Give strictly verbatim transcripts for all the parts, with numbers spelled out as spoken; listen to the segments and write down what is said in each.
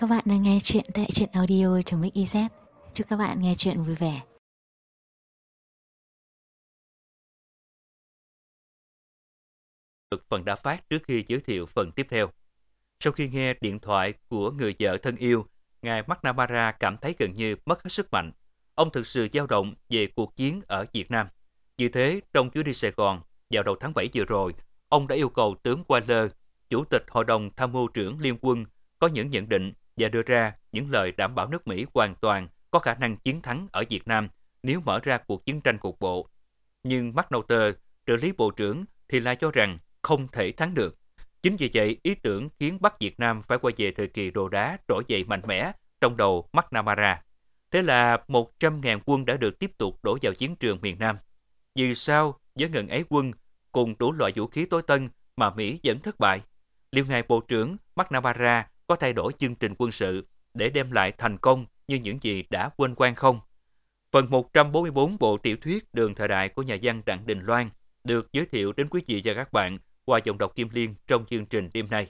Các bạn đang nghe chuyện tại truyện audio.mix.iz. Chúc các bạn nghe chuyện vui vẻ. Được phần đã phát trước khi giới thiệu phần tiếp theo. Sau khi nghe điện thoại của người vợ thân yêu, ngài McNamara cảm thấy gần như mất hết sức mạnh. Ông thực sự dao động về cuộc chiến ở Việt Nam. Vì thế, trong chuyến đi Sài Gòn vào đầu tháng bảy vừa rồi, ông đã yêu cầu tướng Waller, Chủ tịch Hội đồng Tham mưu trưởng Liên quân, có những nhận định và đưa ra những lời đảm bảo nước Mỹ hoàn toàn có khả năng chiến thắng ở Việt Nam nếu mở ra cuộc chiến tranh cục bộ. Nhưng McNaughter, trợ lý bộ trưởng, thì lại cho rằng không thể thắng được. Chính vì vậy, ý tưởng khiến Bắc Việt Nam phải quay về thời kỳ đồ đá trỗi dậy mạnh mẽ trong đầu McNamara. Thế là một trăm nghìn quân đã được tiếp tục đổ vào chiến trường miền Nam. Vì sao với ngần ấy quân cùng đủ loại vũ khí tối tân mà Mỹ vẫn thất bại? Liệu ngài Bộ trưởng McNamara có thay đổi chương trình quân sự để đem lại thành công như những gì đã quên quan không? Phần một trăm bốn mươi bốn bộ tiểu thuyết Đường thời đại của nhà văn Đặng Đình Loan được giới thiệu đến quý vị và các bạn qua giọng đọc Kim Liên trong chương trình đêm nay.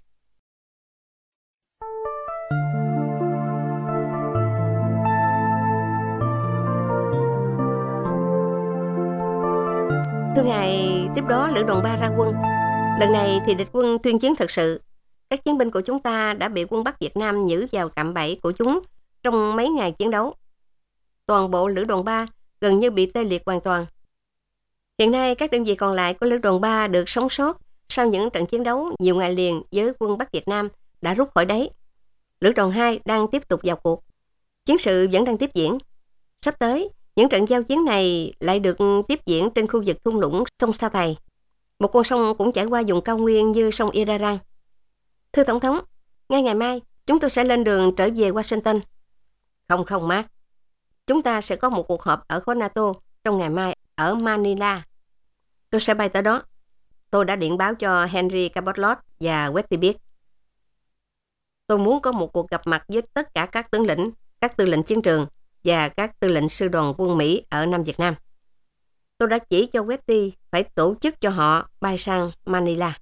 Thưa ngài, tiếp đó lữ đoàn ba ra quân. Lần này thì địch quân tuyên chiến thật sự. Các chiến binh của chúng ta đã bị quân Bắc Việt Nam nhử vào cạm bẫy của chúng trong mấy ngày chiến đấu. Toàn bộ lữ đoàn ba gần như bị tê liệt hoàn toàn. Hiện nay các đơn vị còn lại của lữ đoàn ba được sống sót sau những trận chiến đấu nhiều ngày liền với quân Bắc Việt Nam đã rút khỏi đấy. Lữ đoàn hai đang tiếp tục vào cuộc. Chiến sự vẫn đang tiếp diễn. Sắp tới, những trận giao chiến này lại được tiếp diễn trên khu vực thung lũng sông Sa Thầy. Một con sông cũng chảy qua vùng cao nguyên như sông Irarang. Thưa Tổng thống, ngay ngày mai chúng tôi sẽ lên đường trở về Washington. Không không Mark. Chúng ta sẽ có một cuộc họp ở khối NATO trong ngày mai ở Manila. Tôi sẽ bay tới đó. Tôi đã điện báo cho Henry Cabot Lodge và Wetty biết. Tôi muốn có một cuộc gặp mặt với tất cả các tướng lĩnh, các tư lệnh chiến trường và các tư lệnh sư đoàn quân Mỹ ở Nam Việt Nam. Tôi đã chỉ cho Wetty phải tổ chức cho họ bay sang Manila.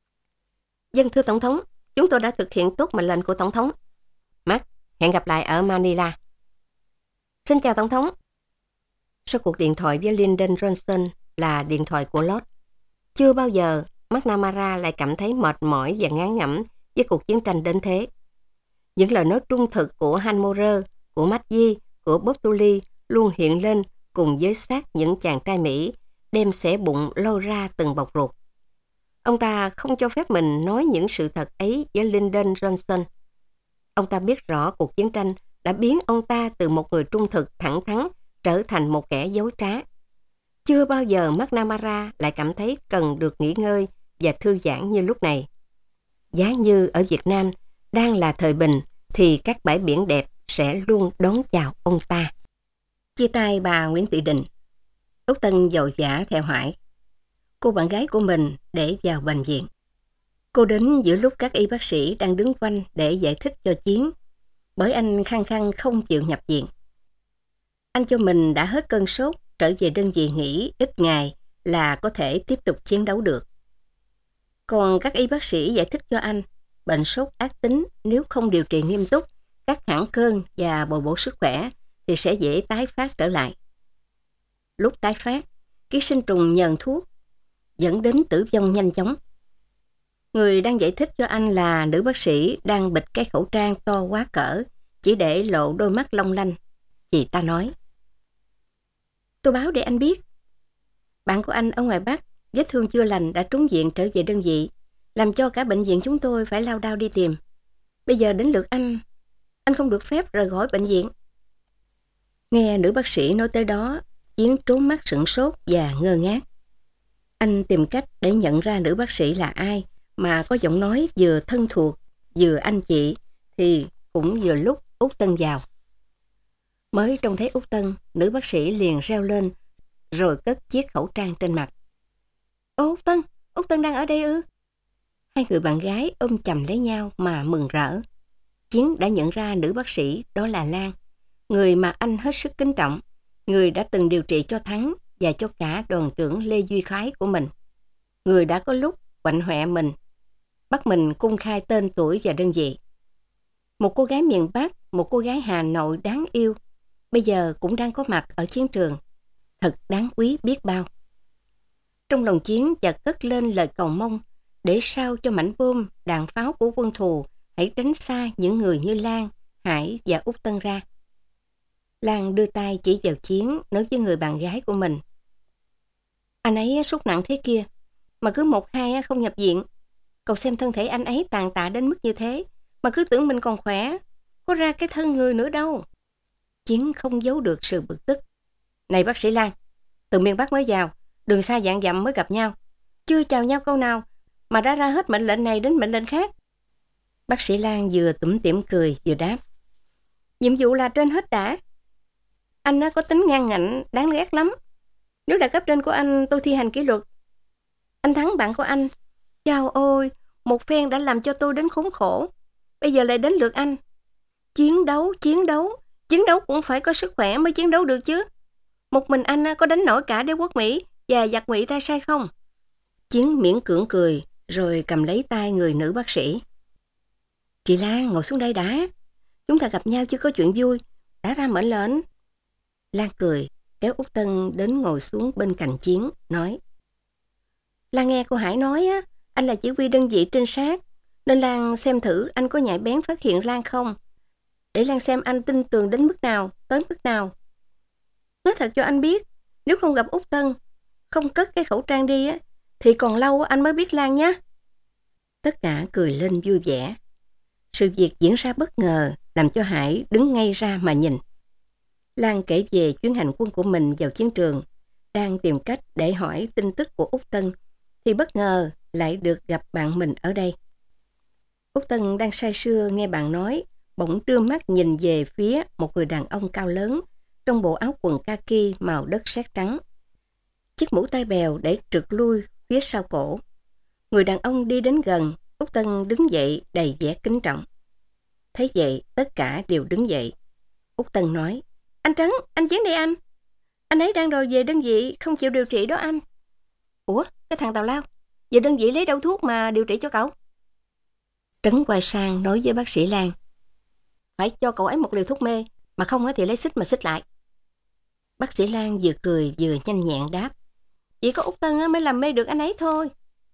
Dân thưa Tổng thống, chúng tôi đã thực hiện tốt mệnh lệnh của Tổng thống. Mark, hẹn gặp lại ở Manila. Xin chào Tổng thống. Sau cuộc điện thoại với Lyndon Johnson là điện thoại của Lodge, chưa bao giờ McNamara lại cảm thấy mệt mỏi và ngán ngẩm với cuộc chiến tranh đến thế. Những lời nói trung thực của Han Morer, của McGee, của Bob Tully luôn hiện lên cùng với xác những chàng trai Mỹ đem xẻ bụng lôi ra từng bọc ruột. Ông ta không cho phép mình nói những sự thật ấy với Lyndon Johnson. Ông ta biết rõ cuộc chiến tranh đã biến ông ta từ một người trung thực thẳng thắn trở thành một kẻ dối trá. Chưa bao giờ McNamara lại cảm thấy cần được nghỉ ngơi và thư giãn như lúc này. Giá như ở Việt Nam đang là thời bình thì các bãi biển đẹp sẽ luôn đón chào ông ta. Chia tay bà Nguyễn Thị Định, Úc Tân vội vã theo Hải, cô bạn gái của mình, để vào bệnh viện. Cô đến giữa lúc các y bác sĩ đang đứng quanh để giải thích cho Chiến, bởi anh khăng khăng không chịu nhập viện. Anh cho mình đã hết cơn sốt, trở về đơn vị nghỉ ít ngày là có thể tiếp tục chiến đấu được. Còn các y bác sĩ giải thích cho anh, bệnh sốt ác tính nếu không điều trị nghiêm túc, các hãng cơn và bồi bổ sức khỏe thì sẽ dễ tái phát trở lại. Lúc tái phát, ký sinh trùng nhờn thuốc, dẫn đến tử vong nhanh chóng. Người đang giải thích cho anh là nữ bác sĩ đang bịt cái khẩu trang to quá cỡ, chỉ để lộ đôi mắt long lanh. Chị ta nói, tôi báo để anh biết. Bạn của anh ở ngoài Bắc, vết thương chưa lành đã trúng viện trở về đơn vị, làm cho cả bệnh viện chúng tôi phải lao đao đi tìm. Bây giờ đến lượt anh, anh không được phép rời khỏi bệnh viện. Nghe nữ bác sĩ nói tới đó, Chiến trốn mắt sửng sốt và ngơ ngác. Anh tìm cách để nhận ra nữ bác sĩ là ai mà có giọng nói vừa thân thuộc, vừa anh chị, thì cũng vừa lúc Út Tân vào. Mới trông thấy Út Tân, nữ bác sĩ liền reo lên, rồi cất chiếc khẩu trang trên mặt. Ô Út Tân, Út Tân đang ở đây ư? Hai người bạn gái ôm chầm lấy nhau mà mừng rỡ. Chiến đã nhận ra nữ bác sĩ đó là Lan, người mà anh hết sức kính trọng, người đã từng điều trị cho Thắng và cho cả đoàn trưởng Lê Duy Khái của mình, người đã có lúc quạnh hoẹ mình, bắt mình cung khai tên tuổi và đơn vị. Một cô gái miền Bắc, một cô gái Hà Nội đáng yêu, bây giờ cũng đang có mặt ở chiến trường. Thật đáng quý biết bao. Trong lòng Chiến chợt cất lên lời cầu mong để sao cho mảnh bom, đạn pháo của quân thù hãy tránh xa những người như Lan, Hải và Út Tân ra. Lan đưa tay chỉ vào Chiến, nói với người bạn gái của mình. Anh ấy sốt nặng thế kia, mà cứ một hai không nhập viện. Cậu xem thân thể anh ấy tàn tạ đến mức như thế, mà cứ tưởng mình còn khỏe, có ra cái thân người nữa đâu. Chiến không giấu được sự bực tức. Này bác sĩ Lan, từ miền Bắc mới vào, đường xa vạn dặm mới gặp nhau, chưa chào nhau câu nào mà đã ra hết mệnh lệnh này đến mệnh lệnh khác. Bác sĩ Lan vừa tủm tỉm cười vừa đáp. Nhiệm vụ là trên hết đã. Anh có tính ngang ngạnh đáng ghét lắm. Nếu là cấp trên của anh, tôi thi hành kỷ luật. Anh Thắng bạn của anh, chao ôi, một phen đã làm cho tôi đến khốn khổ. Bây giờ lại đến lượt anh. Chiến đấu, chiến đấu, chiến đấu cũng phải có sức khỏe mới chiến đấu được chứ. Một mình anh có đánh nổi cả đế quốc Mỹ và giặc Ngụy ta sai không? Chiến miễn cưỡng cười, rồi cầm lấy tay người nữ bác sĩ. Chị Lan, ngồi xuống đây đã. Chúng ta gặp nhau chứ có chuyện vui. Đã ra mệnh lệnh. Lan cười, kéo Út Tân đến ngồi xuống bên cạnh Chiến, nói. Lan nghe cô Hải nói á, anh là chỉ huy đơn vị trinh sát, nên Lan xem thử anh có nhạy bén phát hiện Lan không. Để Lan xem anh tin tưởng đến mức nào, tới mức nào. Nói thật cho anh biết, nếu không gặp Út Tân, không cất cái khẩu trang đi á, thì còn lâu anh mới biết Lan nhé. Tất cả cười lên vui vẻ. Sự việc diễn ra bất ngờ, làm cho Hải đứng ngay ra mà nhìn. Lan kể về chuyến hành quân của mình vào chiến trường, đang tìm cách để hỏi tin tức của Út Tân, thì bất ngờ lại được gặp bạn mình ở đây. Út Tân đang say sưa nghe bạn nói, bỗng đưa mắt nhìn về phía một người đàn ông cao lớn, trong bộ áo quần kaki màu đất sét trắng. Chiếc mũ tai bèo để trượt lui phía sau cổ. Người đàn ông đi đến gần, Út Tân đứng dậy đầy vẻ kính trọng. Thấy vậy, tất cả đều đứng dậy. Út Tân nói, anh Trấn, anh Chiến đây anh. Anh ấy đang đòi về đơn vị, không chịu điều trị đó anh. Ủa, cái thằng tào lao, về đơn vị lấy đâu thuốc mà điều trị cho cậu? Trấn quay sang nói với bác sĩ Lan. Phải cho cậu ấy một liều thuốc mê, mà không thì lấy xích mà xích lại. Bác sĩ Lan vừa cười vừa nhanh nhẹn đáp. Chỉ có Út Tân mới làm mê được anh ấy thôi.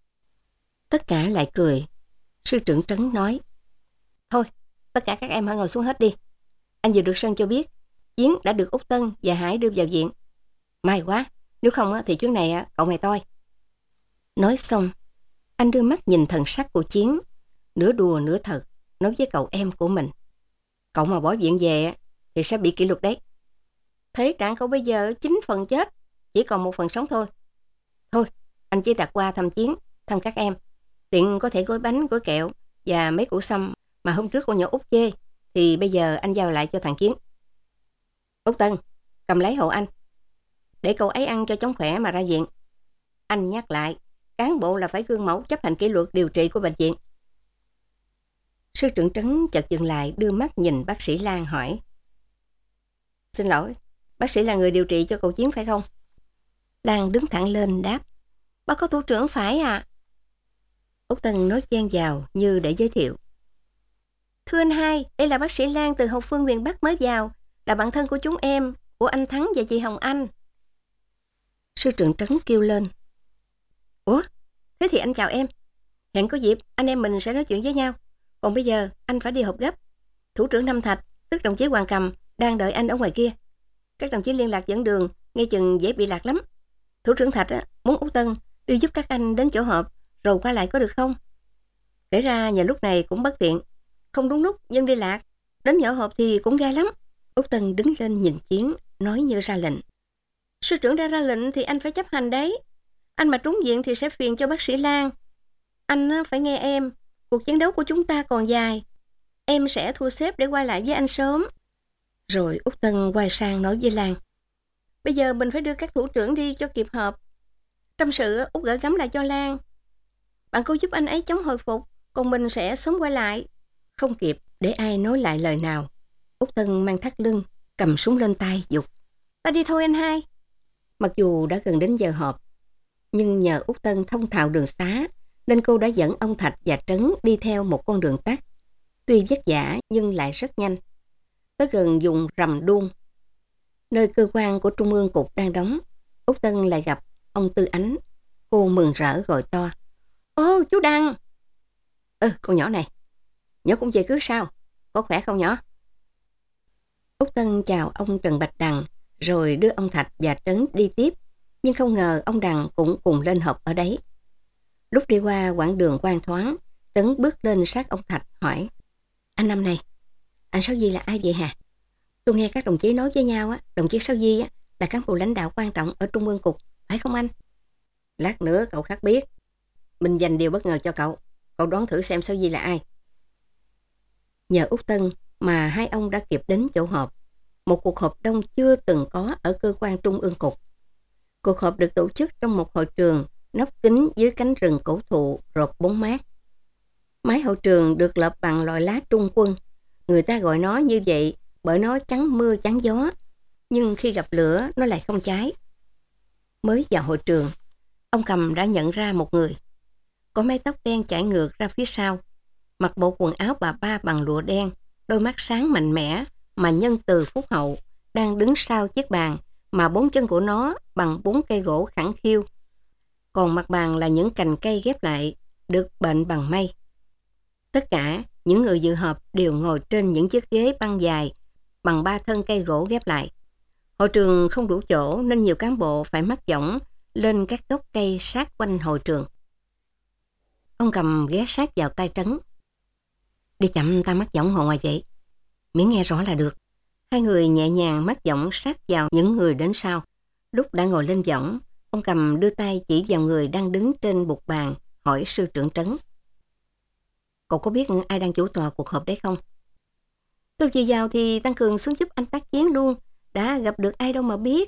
Tất cả lại cười. Sư trưởng Trấn nói. Thôi, tất cả các em hãy ngồi xuống hết đi. Anh vừa được Sơn cho biết, Chiến đã được Út Tân và Hải đưa vào viện. May quá, nếu không thì chuyến này cậu mày toi. Nói xong, anh đưa mắt nhìn thần sắc của Chiến, nửa đùa nửa thật, nói với cậu em của mình. Cậu mà bỏ viện về thì sẽ bị kỷ luật đấy. Thế trạng cậu bây giờ chín phần chết, chỉ còn một phần sống thôi. Thôi, anh chỉ tạt qua thăm Chiến, thăm các em. Tiện có thể gói bánh, gói kẹo và mấy củ sâm mà hôm trước con nhỏ Út chê, thì bây giờ anh giao lại cho thằng Chiến. Út Tân, cầm lấy hộ anh. Để cậu ấy ăn cho chóng khỏe mà ra viện. Anh nhắc lại, cán bộ là phải gương mẫu chấp hành kỷ luật điều trị của bệnh viện. Sư trưởng Trấn chợt dừng lại, đưa mắt nhìn bác sĩ Lan hỏi. Xin lỗi, bác sĩ là người điều trị cho cậu Chiến phải không? Lan đứng thẳng lên đáp. Bác có thủ trưởng phải à? Út Tân nói chen vào như để giới thiệu. Thưa anh hai, đây là bác sĩ Lan từ Hậu Phương miền Bắc mới vào, là bạn thân của chúng em, của anh Thắng và chị Hồng Anh. Sư trưởng Trấn kêu lên. Ủa, thế thì anh chào em. Hẹn có dịp anh em mình sẽ nói chuyện với nhau. Còn bây giờ anh phải đi họp gấp. Thủ trưởng Nam Thạch, tức đồng chí Hoàng Cầm, đang đợi anh ở ngoài kia. Các đồng chí liên lạc dẫn đường, nghe chừng dễ bị lạc lắm. Thủ trưởng Thạch á, muốn Út Tân đi giúp các anh đến chỗ họp, rồi qua lại có được không? Kể ra nhà lúc này cũng bất tiện, không đúng lúc dân đi lạc, đến nhỏ họp thì cũng gai lắm. Út Tân đứng lên nhìn Chiến, nói như ra lệnh. Sư trưởng đã ra lệnh thì anh phải chấp hành đấy. Anh mà trúng viện thì sẽ phiền cho bác sĩ Lan. Anh phải nghe em, cuộc chiến đấu của chúng ta còn dài. Em sẽ thu xếp để quay lại với anh sớm. Rồi Út Tân quay sang nói với Lan. Bây giờ mình phải đưa các thủ trưởng đi cho kịp họp. Trong sự Út gửi gắm lại cho Lan. Bạn cô giúp anh ấy chống hồi phục, còn mình sẽ sớm quay lại. Không kịp để ai nói lại lời nào. Út Tân mang thắt lưng, cầm súng lên tay giục. Ta đi thôi anh hai. Mặc dù đã gần đến giờ họp, nhưng nhờ Út Tân thông thạo đường xá, nên cô đã dẫn ông Thạch và Trấn đi theo một con đường tắt. Tuy vất vả nhưng lại rất nhanh. Tới gần vùng Rầm Đuông, nơi cơ quan của Trung ương Cục đang đóng, Úc Tân lại gặp ông Tư Ánh. Cô mừng rỡ gọi to. Ô, chú Đăng! Ừ, con nhỏ này. Nhỏ cũng về cứ sao? Có khỏe không nhỏ? Úc Tân chào ông Trần Bạch Đằng, rồi đưa ông Thạch và Trấn đi tiếp. Nhưng không ngờ ông Đằng cũng cùng lên họp ở đấy. Lúc đi qua quãng đường quang thoáng, Trấn bước lên sát ông Thạch hỏi. Anh Năm này, anh Sáu Di là ai vậy hả? Tôi nghe các đồng chí nói với nhau, á, đồng chí Sáu Di á, là cán bộ lãnh đạo quan trọng ở Trung ương Cục, phải không anh? Lát nữa cậu khác biết. Mình dành điều bất ngờ cho cậu. Cậu đoán thử xem Sáu Di là ai. Nhờ Úc Tân mà hai ông đã kịp đến chỗ họp. Một cuộc họp đông chưa từng có ở cơ quan Trung ương Cục. Cuộc họp được tổ chức trong một hội trường nóc kính dưới cánh rừng cổ thụ rột bóng mát. Mái hội trường được lợp bằng loại lá Trung Quân. Người ta gọi nó như vậy bởi nó chắn mưa chắn gió. Nhưng khi gặp lửa nó lại không cháy. Mới vào hội trường, ông Cầm đã nhận ra một người. Có mái tóc đen chảy ngược ra phía sau, mặc bộ quần áo bà ba bằng lụa đen, đôi mắt sáng mạnh mẽ mà nhân từ phúc hậu, đang đứng sau chiếc bàn mà bốn chân của nó bằng bốn cây gỗ khẳng khiu. Còn mặt bàn là những cành cây ghép lại, được bện bằng mây. Tất cả những người dự họp đều ngồi trên những chiếc ghế băng dài bằng ba thân cây gỗ ghép lại. Hội trường không đủ chỗ nên nhiều cán bộ phải mắc võng lên các gốc cây sát quanh hội trường. Ông Cầm ghé sát vào tai Trấn. Đi chậm ta mắc võng ngồi ngoài vậy. Miễn nghe rõ là được. Hai người nhẹ nhàng mắc võng sát vào những người đến sau. Lúc đã ngồi lên võng, ông Cầm đưa tay chỉ vào người đang đứng trên bục bàn, hỏi sư trưởng Trấn. Cậu có biết ai đang chủ tọa cuộc họp đấy không? Tôi vừa vào thì Tăng Cường xuống giúp anh tác chiến luôn. Đã gặp được ai đâu mà biết.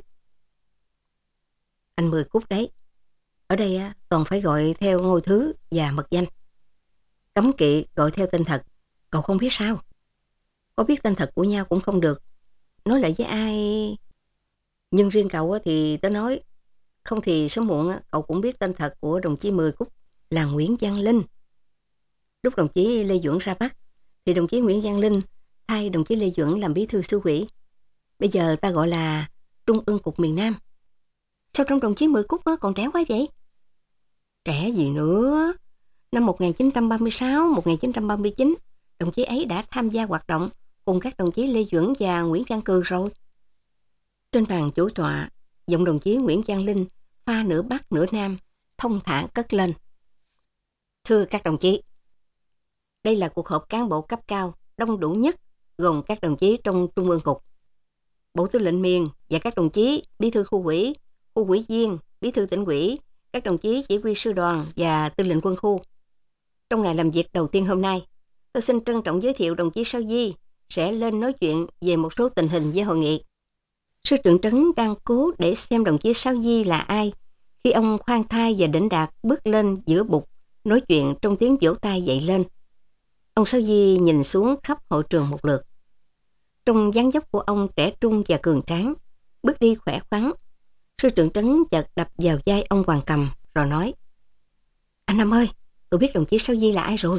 Anh Mười Cúc đấy. Ở đây á, toàn phải gọi theo ngôi thứ và mật danh. Cấm kỵ gọi theo tên thật. Cậu không biết sao? Có biết tên thật của nhau cũng không được. Nói lại với ai... Nhưng riêng cậu á, thì tớ nói. Không thì sớm muộn á, cậu cũng biết tên thật của đồng chí Mười Cúc là Nguyễn Văn Linh. Lúc đồng chí Lê Duẩn ra Bắc thì đồng chí Nguyễn Văn Linh thay đồng chí Lê Duẩn làm bí thư xứ ủy. Bây giờ ta gọi là Trung ương Cục miền Nam. Sao trong đồng chí Mười Cúc còn trẻ quá vậy? Trẻ gì nữa? Năm một nghìn chín trăm ba mươi sáu, một nghìn chín trăm ba mươi chín, đồng chí ấy đã tham gia hoạt động cùng các đồng chí Lê Duẩn và Nguyễn Văn Cừ rồi. Trên bàn chủ tọa, giọng đồng chí Nguyễn Văn Linh pha nửa Bắc nửa Nam, thông thả cất lên. Thưa các đồng chí, đây là cuộc họp cán bộ cấp cao đông đủ nhất gồm các đồng chí trong Trung ương Cục, Bộ Tư lệnh miền và các đồng chí bí thư khu ủy, khu ủy viên, bí thư tỉnh ủy, các đồng chí chỉ huy sư đoàn và tư lệnh quân khu. Trong ngày làm việc đầu tiên hôm nay, tôi xin trân trọng giới thiệu đồng chí Sáu Di sẽ lên nói chuyện về một số tình hình với hội nghị. Sư trưởng Trấn đang cố để xem đồng chí Sáu Di là ai khi ông khoan thai và đỉnh đạt bước lên giữa bục nói chuyện trong tiếng vỗ tay dậy lên. Ông Sáu Di nhìn xuống khắp hội trường một lượt. Trong dáng dấp của ông trẻ trung và cường tráng, bước đi khỏe khoắn. Sư trưởng Trấn chợt đập vào vai ông Hoàng Cầm rồi nói: Anh Năm ơi, tôi biết đồng chí Sáu Di là ai rồi.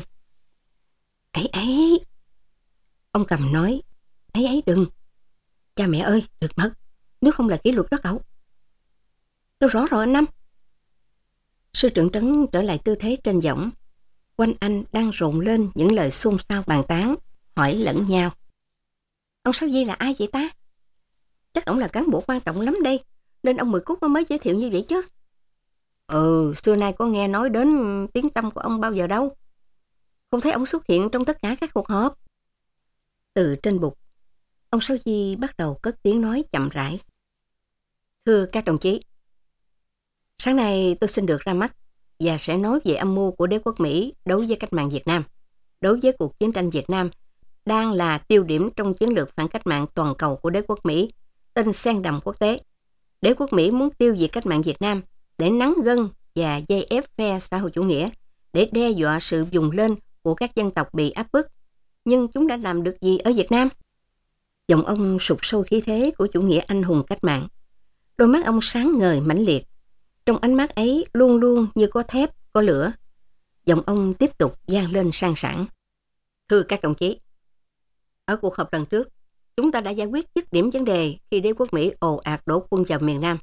Ấy ấy, ông Cầm nói, ấy ấy đừng. Cha mẹ ơi, được mất, nếu không là kỷ luật đó cậu. Tôi rõ rồi anh Năm. Sư trưởng Trấn trở lại tư thế trên võng. Quanh anh đang rộn lên những lời xôn xao bàn tán, hỏi lẫn nhau. Ông Sáu Di là ai vậy ta? Chắc ông là cán bộ quan trọng lắm đây, nên ông Mười Cúc mới giới thiệu như vậy chứ. Ừ, xưa nay có nghe nói đến tiếng tăm của ông bao giờ đâu. Không thấy ông xuất hiện trong tất cả các cuộc họp. Từ trên bục, ông Sáu Di bắt đầu cất tiếng nói chậm rãi. Thưa các đồng chí, sáng nay tôi xin được ra mắt và sẽ nói về âm mưu của đế quốc Mỹ đối với cách mạng Việt Nam, đối với cuộc chiến tranh Việt Nam đang là tiêu điểm trong chiến lược phản cách mạng toàn cầu của đế quốc Mỹ, tên sen đầm quốc tế. Đế quốc Mỹ muốn tiêu diệt cách mạng Việt Nam để nắn gân và dây ép phe xã hội chủ nghĩa, để đe dọa sự vùng lên của các dân tộc bị áp bức. Nhưng chúng đã làm được gì ở Việt Nam? Giọng ông sụt sôi khí thế của chủ nghĩa anh hùng cách mạng. Đôi mắt ông sáng ngời mãnh liệt. Trong ánh mắt ấy luôn luôn như có thép, có lửa. Giọng ông tiếp tục vang lên sang sảng. Thưa các đồng chí, ở cuộc họp lần trước, chúng ta đã giải quyết dứt điểm vấn đề khi đế quốc Mỹ ồ ạt đổ quân vào miền Nam.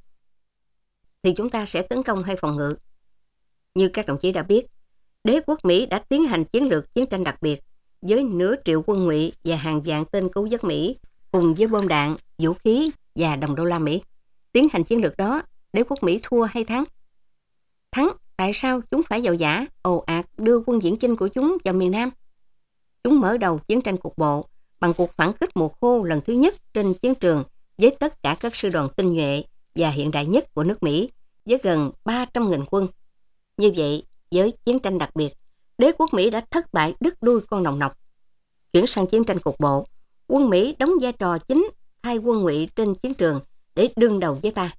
Thì chúng ta sẽ tấn công hay phòng ngự? Như các đồng chí đã biết, đế quốc Mỹ đã tiến hành chiến lược chiến tranh đặc biệt với nửa triệu quân ngụy và hàng vạn tên cứu vớt Mỹ cùng với bom đạn, vũ khí và đồng đô la Mỹ. Tiến hành chiến lược đó, đế quốc Mỹ thua hay thắng? Thắng, tại sao chúng phải giàu giả, ồ ạt đưa quân viễn chinh của chúng vào miền Nam? Chúng mở đầu chiến tranh cục bộ bằng cuộc phản kích mùa khô lần thứ nhất trên chiến trường với tất cả các sư đoàn tinh nhuệ và hiện đại nhất của nước Mỹ với gần ba trăm nghìn quân. Như vậy, với chiến tranh đặc biệt, đế quốc Mỹ đã thất bại đứt đuôi con nòng nọc. Chuyển sang chiến tranh cục bộ, quân Mỹ đóng vai trò chính thay quân ngụy trên chiến trường để đương đầu với ta.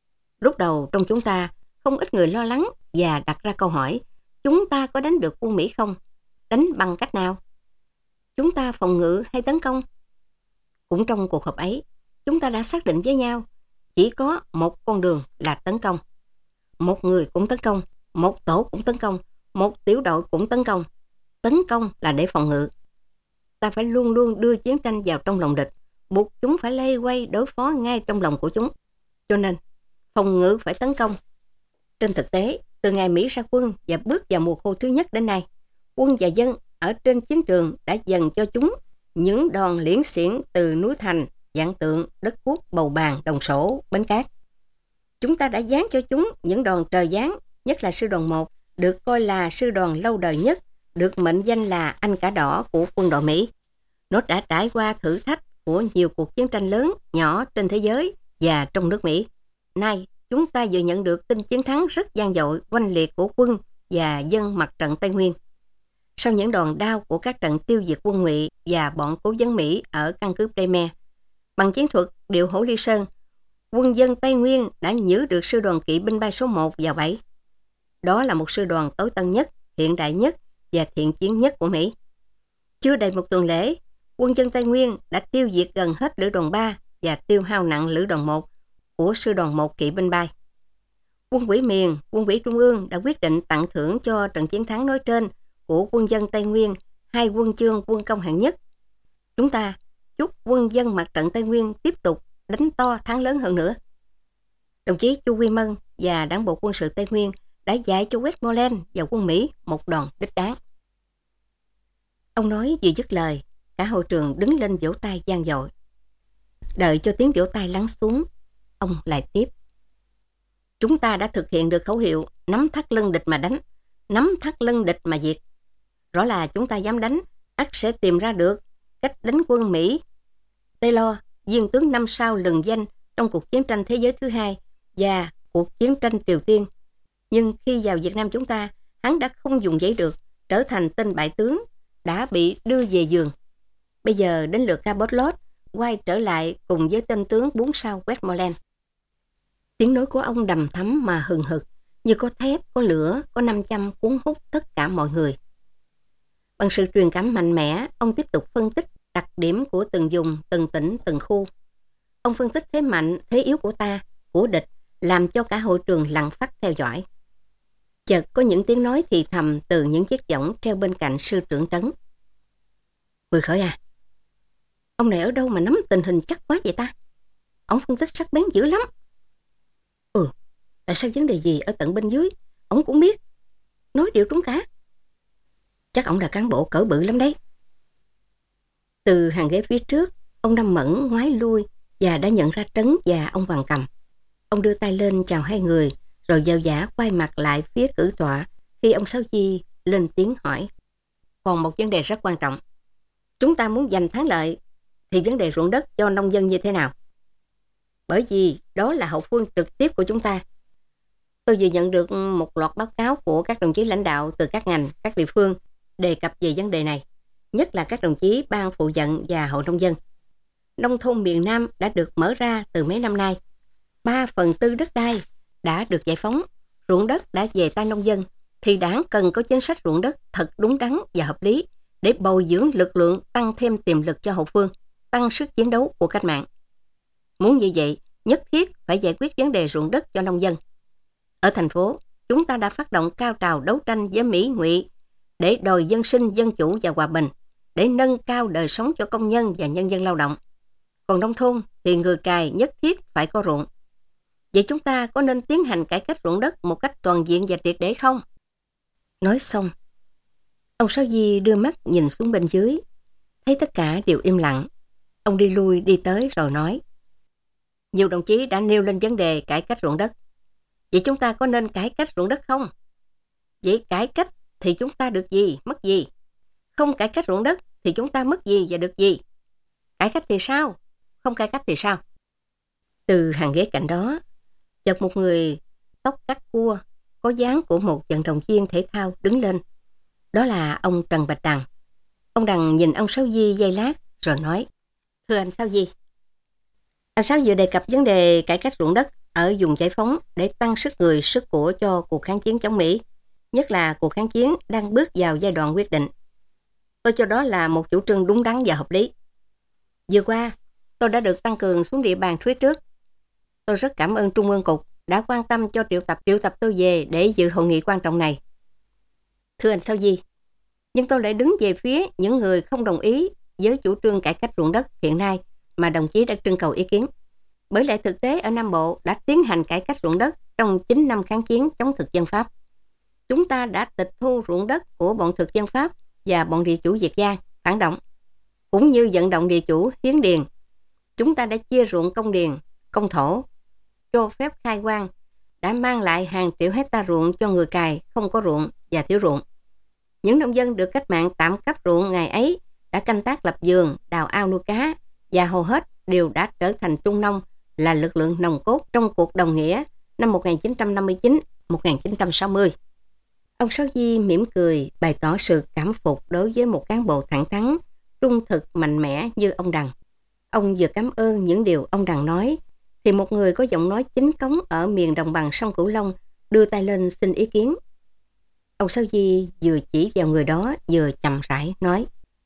Lúc đầu trong chúng ta, không ít người lo lắng và đặt ra câu hỏi, chúng ta có đánh được quân Mỹ không? Đánh bằng cách nào? Chúng ta phòng ngự hay tấn công? Cũng trong cuộc họp ấy, chúng ta đã xác định với nhau, chỉ có một con đường là tấn công. Một người cũng tấn công, một tổ cũng tấn công, một tiểu đội cũng tấn công. Tấn công là để phòng ngự. Ta phải luôn luôn đưa chiến tranh vào trong lòng địch, buộc chúng phải lây quay đối phó ngay trong lòng của chúng. Cho nên, phòng ngự phải tấn công. Trên thực tế, từ ngày Mỹ ra quân và bước vào mùa khô thứ nhất đến nay, quân và dân ở trên chiến trường đã dần cho chúng những đòn liễn xiển từ núi thành, Vạn Tượng, đất Cuốc, Bầu Bàng, Đồng Sổ, Bến Cát. Chúng ta đã dán cho chúng những đòn trời giáng, nhất là sư đoàn một, được coi là sư đoàn lâu đời nhất, được mệnh danh là anh cả đỏ của quân đội Mỹ. Nó đã trải qua thử thách của nhiều cuộc chiến tranh lớn, nhỏ trên thế giới và trong nước Mỹ. Nay, chúng ta vừa nhận được tin chiến thắng rất vang dội, oanh liệt của quân và dân mặt trận Tây Nguyên. Sau những đòn đau của các trận tiêu diệt quân ngụy và bọn cố vấn Mỹ ở căn cứ Bremer, bằng chiến thuật điệu hổ ly sơn, quân dân Tây Nguyên đã nhử được sư đoàn kỵ binh bay số một vào bảy. Đó là một sư đoàn tối tân nhất, hiện đại nhất và thiện chiến nhất của Mỹ. Chưa đầy một tuần lễ, quân dân Tây Nguyên đã tiêu diệt gần hết lữ đoàn ba và tiêu hao nặng lữ đoàn một của sư đoàn một kỵ binh bay. Quân ủy miền, quân ủy trung ương đã quyết định tặng thưởng cho trận chiến thắng nói trên của quân dân Tây Nguyên hai huân chương quân công hạng nhất. Chúng ta chúc quân dân mặt trận Tây Nguyên tiếp tục đánh to thắng lớn hơn nữa. Đồng chí Chu Quy Mân và Đảng bộ quân sự Tây Nguyên đã dạy cho Westmoreland và quân Mỹ một đòn đích đáng. Ông nói vừa dứt lời, cả hội trường đứng lên vỗ tay vang dội. Đợi cho tiếng vỗ tay lắng xuống, ông lại tiếp. Chúng ta đã thực hiện được khẩu hiệu nắm thắt lưng địch mà đánh, nắm thắt lưng địch mà diệt. Rõ là chúng ta dám đánh, ắt sẽ tìm ra được cách đánh quân Mỹ. Taylor, viên tướng năm sao lừng danh trong cuộc chiến tranh thế giới thứ hai và cuộc chiến tranh Triều Tiên. Nhưng khi vào Việt Nam chúng ta, hắn đã không dùng giấy được, trở thành tên bại tướng, đã bị đưa về giường. Bây giờ đến lượt Cabot Lodge quay trở lại cùng với tên tướng bốn sao Westmoreland. Tiếng nói của ông đầm thắm mà hừng hực, như có thép, có lửa, có nam châm cuốn hút tất cả mọi người. Bằng sự truyền cảm mạnh mẽ, ông tiếp tục phân tích đặc điểm của từng vùng, từng tỉnh, từng khu. Ông phân tích thế mạnh, thế yếu của ta, của địch, làm cho cả hội trường lặng phát theo dõi. Chợt có những tiếng nói thì thầm từ những chiếc võng treo bên cạnh sư trưởng trấn. Mười Khởi à, ông này ở đâu mà nắm tình hình chắc quá vậy ta? Ông phân tích sắc bén dữ lắm. Ừ, tại sao vấn đề gì ở tận bên dưới, ông cũng biết. Nói đều trúng cả. Chắc ông là cán bộ cỡ bự lắm đấy. Từ hàng ghế phía trước, ông Năm Mẫn ngoái lui và đã nhận ra Trấn và ông Hoàng Cầm. Ông đưa tay lên chào hai người, rồi dao dã quay mặt lại phía cử tọa khi ông Sáu Chi lên tiếng hỏi. Còn một vấn đề rất quan trọng. Chúng ta muốn giành thắng lợi, thì vấn đề ruộng đất cho nông dân như thế nào? Bởi vì đó là hậu phương trực tiếp của chúng ta. Tôi vừa nhận được một loạt báo cáo của các đồng chí lãnh đạo từ các ngành, các địa phương đề cập về vấn đề này, nhất là các đồng chí ban phụ vận và hội nông dân. Nông thôn miền Nam đã được mở ra từ mấy năm nay. Ba phần tư đất đai đã được giải phóng, ruộng đất đã về tay nông dân, thì đảng cần có chính sách ruộng đất thật đúng đắn và hợp lý để bồi dưỡng lực lượng, tăng thêm tiềm lực cho hậu phương, tăng sức chiến đấu của cách mạng. Muốn như vậy, nhất thiết phải giải quyết vấn đề ruộng đất cho nông dân. Ở thành phố, chúng ta đã phát động cao trào đấu tranh với Mỹ Ngụy để đòi dân sinh, dân chủ và hòa bình, để nâng cao đời sống cho công nhân và nhân dân lao động. Còn nông thôn thì người cày nhất thiết phải có ruộng. Vậy chúng ta có nên tiến hành cải cách ruộng đất một cách toàn diện và triệt để không? Nói xong, ông Sáu Di đưa mắt nhìn xuống bên dưới, thấy tất cả đều im lặng. Ông đi lui đi tới rồi nói: Nhiều đồng chí đã nêu lên vấn đề cải cách ruộng đất. Vậy chúng ta có nên cải cách ruộng đất không? Vậy cải cách thì chúng ta được gì, mất gì? Không cải cách ruộng đất thì chúng ta mất gì và được gì? Cải cách thì sao? Không cải cách thì sao? Từ hàng ghế cạnh đó, chợt một người tóc cắt cua, có dáng của một vận động viên thể thao đứng lên. Đó là ông Trần Bạch Đằng. Ông Đằng nhìn ông Sáu Di giây lát rồi nói: Thưa anh Sáu Di, anh Sáu vừa đề cập vấn đề cải cách ruộng đất ở vùng giải phóng để tăng sức người, sức của cho cuộc kháng chiến chống Mỹ, nhất là cuộc kháng chiến đang bước vào giai đoạn quyết định. Tôi cho đó là một chủ trương đúng đắn và hợp lý. Vừa qua, tôi đã được tăng cường xuống địa bàn phía trước. Tôi rất cảm ơn Trung ương Cục đã quan tâm cho triệu tập triệu tập tôi về để dự hội nghị quan trọng này. Thưa anh Sáu Di, nhưng tôi lại đứng về phía những người không đồng ý với chủ trương cải cách ruộng đất hiện nay mà đồng chí đã trưng cầu ý kiến. Bởi lẽ thực tế ở Nam Bộ đã tiến hành cải cách ruộng đất trong chín năm kháng chiến chống thực dân Pháp. Chúng ta đã tịch thu ruộng đất của bọn thực dân Pháp và bọn địa chủ Việt Giang phản động, cũng như vận động địa chủ hiến điền. Chúng ta đã chia ruộng công điền, công thổ, cho phép khai hoang, đã mang lại hàng triệu hecta ruộng cho người cày không có ruộng và thiếu ruộng. Những nông dân được cách mạng tạm cấp ruộng ngày ấy đã canh tác lập vườn, đào ao nuôi cá và hầu hết đều đã trở thành trung nông, là lực lượng nòng cốt trong cuộc đồng nghĩa năm một nghìn chín trăm năm mươi chín đến một nghìn chín trăm sáu mươi. Ông Sáu Di mỉm cười bày tỏ sự cảm phục đối với một cán bộ thẳng thắn, trung thực, mạnh mẽ như ông Đằng. Ông vừa cảm ơn những điều ông Đằng nói, thì một người có giọng nói chính cống ở miền đồng bằng sông Cửu Long đưa tay lên xin ý kiến. Ông Sáu Di vừa chỉ vào người đó vừa chậm rãi nói: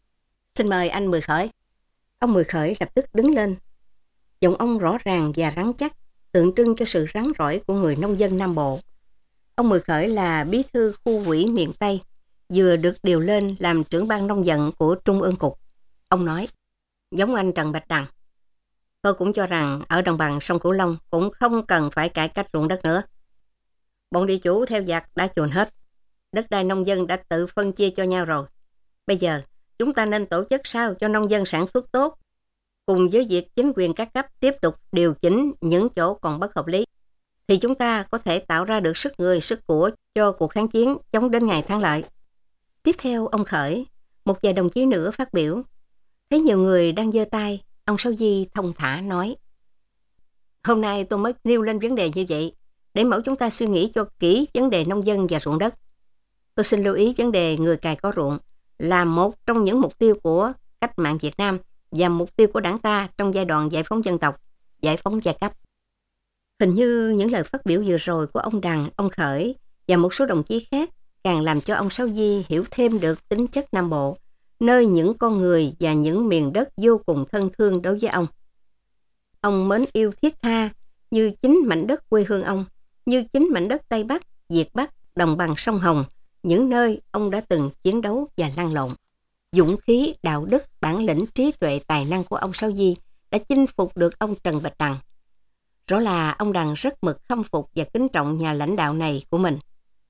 Xin mời anh Mười Khởi. Ông Mười Khởi lập tức đứng lên. Giọng ông rõ ràng và rắn chắc, tượng trưng cho sự rắn rỏi của người nông dân Nam Bộ. Ông Mười Khởi là bí thư khu ủy miền Tây, vừa được điều lên làm trưởng ban nông vận của Trung ương Cục. Ông nói: Giống anh Trần Bạch Đằng, tôi cũng cho rằng ở đồng bằng sông Cửu Long cũng không cần phải cải cách ruộng đất nữa. Bọn địa chủ theo giặc đã chuồn hết, đất đai nông dân đã tự phân chia cho nhau rồi. Bây giờ chúng ta nên tổ chức sao cho nông dân sản xuất tốt, cùng với việc chính quyền các cấp tiếp tục điều chỉnh những chỗ còn bất hợp lý, thì chúng ta có thể tạo ra được sức người, sức của cho cuộc kháng chiến chống đến ngày thắng lợi. Tiếp theo ông Khởi, một vài đồng chí nữa phát biểu. Thấy nhiều người đang giơ tay, ông Sáu Di thông thả nói: Hôm nay tôi mới nêu lên vấn đề như vậy, để mẫu chúng ta suy nghĩ cho kỹ vấn đề nông dân và ruộng đất. Tôi xin lưu ý vấn đề người cày có ruộng là một trong những mục tiêu của cách mạng Việt Nam và mục tiêu của đảng ta trong giai đoạn giải phóng dân tộc, giải phóng giai cấp. Hình như những lời phát biểu vừa rồi của ông Đằng, ông Khởi và một số đồng chí khác càng làm cho ông Sáu Di hiểu thêm được tính chất Nam Bộ, nơi những con người và những miền đất vô cùng thân thương đối với ông. Ông mến yêu thiết tha như chính mảnh đất quê hương ông, như chính mảnh đất Tây Bắc, Việt Bắc, đồng bằng sông Hồng, những nơi ông đã từng chiến đấu và lăn lộn. Dũng khí, đạo đức, bản lĩnh, trí tuệ, tài năng của ông Sáu Di đã chinh phục được ông Trần Bạch Đằng. Rõ là ông Đằng rất mực khâm phục và kính trọng nhà lãnh đạo này của mình.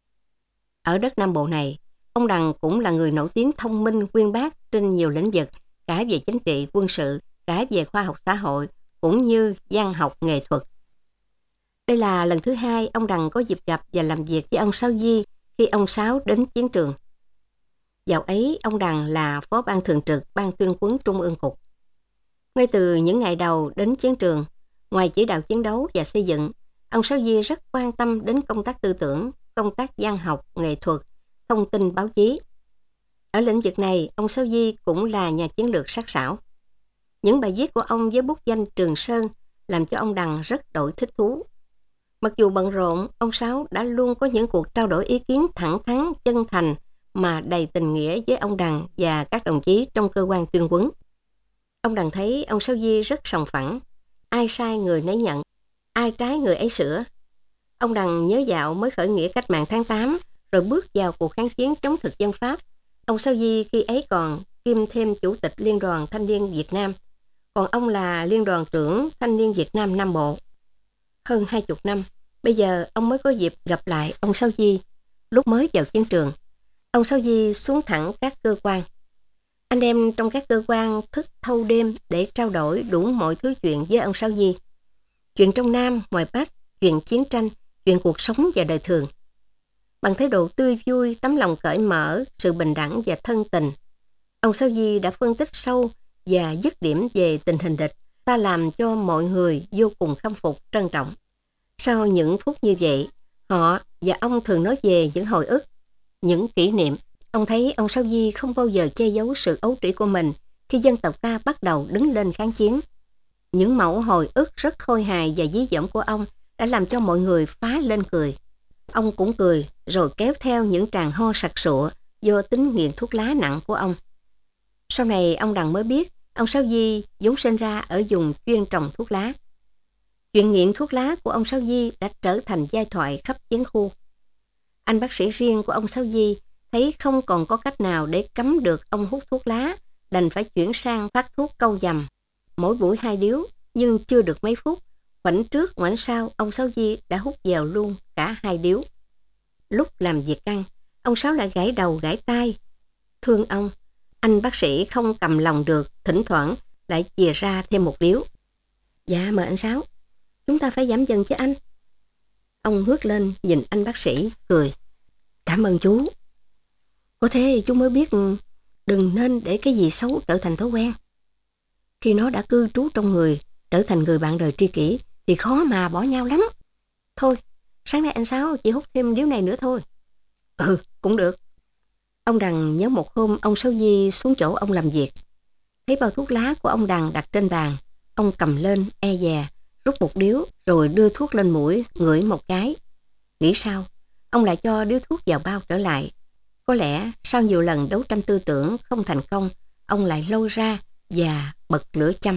Ở đất Nam Bộ này, ông Đằng cũng là người nổi tiếng thông minh, uyên bác trên nhiều lĩnh vực, cả về chính trị, quân sự, cả về khoa học xã hội, cũng như văn học, nghệ thuật. Đây là lần thứ hai ông Đằng có dịp gặp và làm việc với ông Sáu Di khi ông Sáu đến chiến trường. Dạo ấy, ông Đằng là phó ban thường trực Ban Tuyên huấn Trung ương Cục. Ngay từ những ngày đầu đến chiến trường, ngoài chỉ đạo chiến đấu và xây dựng, ông Sáu Di rất quan tâm đến công tác tư tưởng, công tác văn học, nghệ thuật, thông tin báo chí. Ở lĩnh vực này, ông Sáu Di cũng là nhà chiến lược sắc sảo. Những bài viết của ông với bút danh Trường Sơn làm cho ông Đằng rất đổi thích thú. Mặc dù bận rộn, ông Sáu đã luôn có những cuộc trao đổi ý kiến thẳng thắn, chân thành mà đầy tình nghĩa với ông Đằng và các đồng chí trong cơ quan tuyên huấn. Ông Đằng thấy ông Sáu Di rất sòng phẳng, ai sai người nấy nhận, ai trái người ấy sửa. Ông Đằng nhớ dạo mới khởi nghĩa cách mạng tháng tám, rồi bước vào cuộc kháng chiến chống thực dân Pháp. Ông Sáu Di khi ấy còn kiêm thêm Chủ tịch Liên đoàn Thanh niên Việt Nam, còn ông là Liên đoàn trưởng Thanh niên Việt Nam Nam Bộ. Hơn hai chục năm, bây giờ ông mới có dịp gặp lại ông Sáu Di lúc mới vào chiến trường. Ông Sáu Di xuống thẳng các cơ quan. Anh em trong các cơ quan thức thâu đêm để trao đổi đủ mọi thứ chuyện với ông Sáu Di. Chuyện trong Nam, ngoài Bắc, chuyện chiến tranh, chuyện cuộc sống và đời thường. Bằng thái độ tươi vui, tấm lòng cởi mở, sự bình đẳng và thân tình, ông Sáu Di đã phân tích sâu và dứt điểm về tình hình địch, ta làm cho mọi người vô cùng khâm phục, trân trọng. Sau những phút như vậy, họ và ông thường nói về những hồi ức, những kỷ niệm. Ông thấy ông Sáu Di không bao giờ che giấu sự ấu trĩ của mình khi dân tộc ta bắt đầu đứng lên kháng chiến. Những mẫu hồi ức rất khôi hài và dí dỏm của ông đã làm cho mọi người phá lên cười. Ông cũng cười rồi kéo theo những tràng ho sặc sụa do tính nghiện thuốc lá nặng của ông. Sau này ông Đằng mới biết ông Sáu Di vốn sinh ra ở vùng chuyên trồng thuốc lá. Chuyện nghiện thuốc lá của ông Sáu Di đã trở thành giai thoại khắp chiến khu. Anh bác sĩ riêng của ông Sáu Di thấy không còn có cách nào để cấm được ông hút thuốc lá, đành phải chuyển sang phát thuốc câu dầm. Mỗi buổi hai điếu, nhưng chưa được mấy phút, ngoảnh trước ngoảnh sau, ông Sáu Di đã hút vào luôn cả hai điếu. Lúc làm việc ăn, ông Sáu lại gãi đầu gãi tai. Thương ông, anh bác sĩ không cầm lòng được, thỉnh thoảng lại chìa ra thêm một điếu. Dạ mời anh Sáu, chúng ta phải giảm dần chứ anh. Ông ngước lên nhìn anh bác sĩ, cười. Cảm ơn chú. Có thế chú mới biết đừng nên để cái gì xấu trở thành thói quen. Khi nó đã cư trú trong người, trở thành người bạn đời tri kỷ, thì khó mà bỏ nhau lắm. Thôi, sáng nay anh Sáu chỉ hút thêm điếu này nữa thôi. Ừ, cũng được. Ông Đằng nhớ một hôm ông Sáu Di xuống chỗ ông làm việc. Thấy bao thuốc lá của ông Đằng đặt trên bàn, ông cầm lên e dè, rút một điếu rồi đưa thuốc lên mũi, ngửi một cái. Nghĩ sao, ông lại cho điếu thuốc vào bao trở lại. Có lẽ sau nhiều lần đấu tranh tư tưởng không thành công, ông lại lôi ra và bật lửa châm.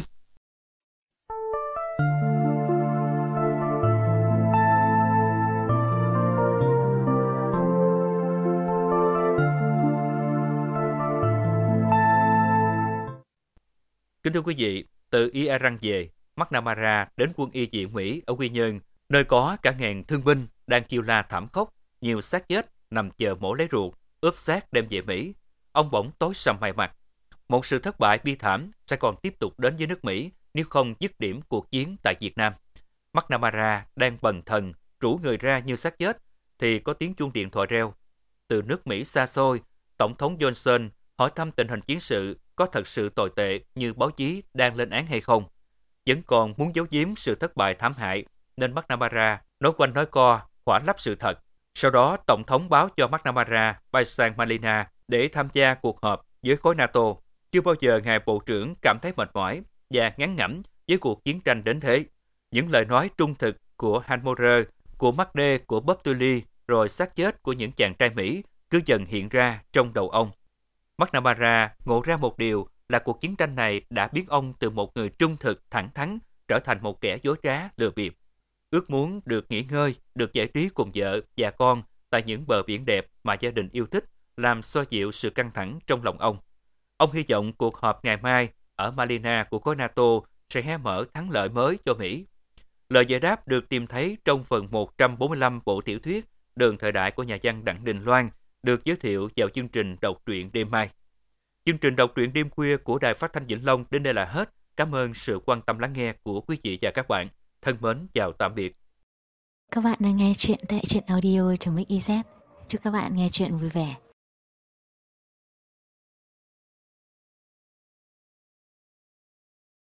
Kính thưa quý vị, từ Iran về, McNamara đến quân y viện Mỹ ở Quy Nhơn, nơi có cả ngàn thương binh đang kêu la thảm khốc, nhiều xác chết nằm chờ mổ lấy ruột, ướp xác đem về Mỹ. Ông bỗng tối sầm hai mặt. Một sự thất bại bi thảm sẽ còn tiếp tục đến với nước Mỹ nếu không dứt điểm cuộc chiến tại Việt Nam. McNamara đang bần thần, rủ người ra như xác chết, thì có tiếng chuông điện thoại reo. Từ nước Mỹ xa xôi, Tổng thống Johnson hỏi thăm tình hình chiến sự có thật sự tồi tệ như báo chí đang lên án hay không. Vẫn còn muốn giấu giếm sự thất bại thảm hại, nên McNamara nói quanh nói co, khỏa lấp sự thật. Sau đó, Tổng thống báo cho McNamara bay sang Manila để tham gia cuộc họp với khối NATO. Chưa bao giờ ngài Bộ trưởng cảm thấy mệt mỏi và ngán ngẩm với cuộc chiến tranh đến thế. Những lời nói trung thực của Hanmorer, của McDe, của Bob Tully, rồi xác chết của những chàng trai Mỹ cứ dần hiện ra trong đầu ông. McNamara ngộ ra một điều là cuộc chiến tranh này đã biến ông từ một người trung thực, thẳng thắn trở thành một kẻ dối trá, lừa bịp. Ước muốn được nghỉ ngơi, được giải trí cùng vợ và con tại những bờ biển đẹp mà gia đình yêu thích làm xoa dịu sự căng thẳng trong lòng ông. Ông hy vọng cuộc họp ngày mai ở Manila của khối NATO sẽ hé mở thắng lợi mới cho Mỹ. Lời giải đáp được tìm thấy trong phần một trăm bốn mươi lăm bộ tiểu thuyết Đường thời đại của nhà văn Đặng Đình Loan, được giới thiệu vào chương trình đọc truyện đêm mai. Chương trình đọc truyện đêm khuya của Đài Phát thanh Vĩnh Long đến đây là hết. Cảm ơn sự quan tâm lắng nghe của quý vị và các bạn. Thân mến, chào tạm biệt. Các bạn đang nghe chuyện tại truyện audio chấm ích i zét. Chúc các bạn nghe chuyện vui vẻ.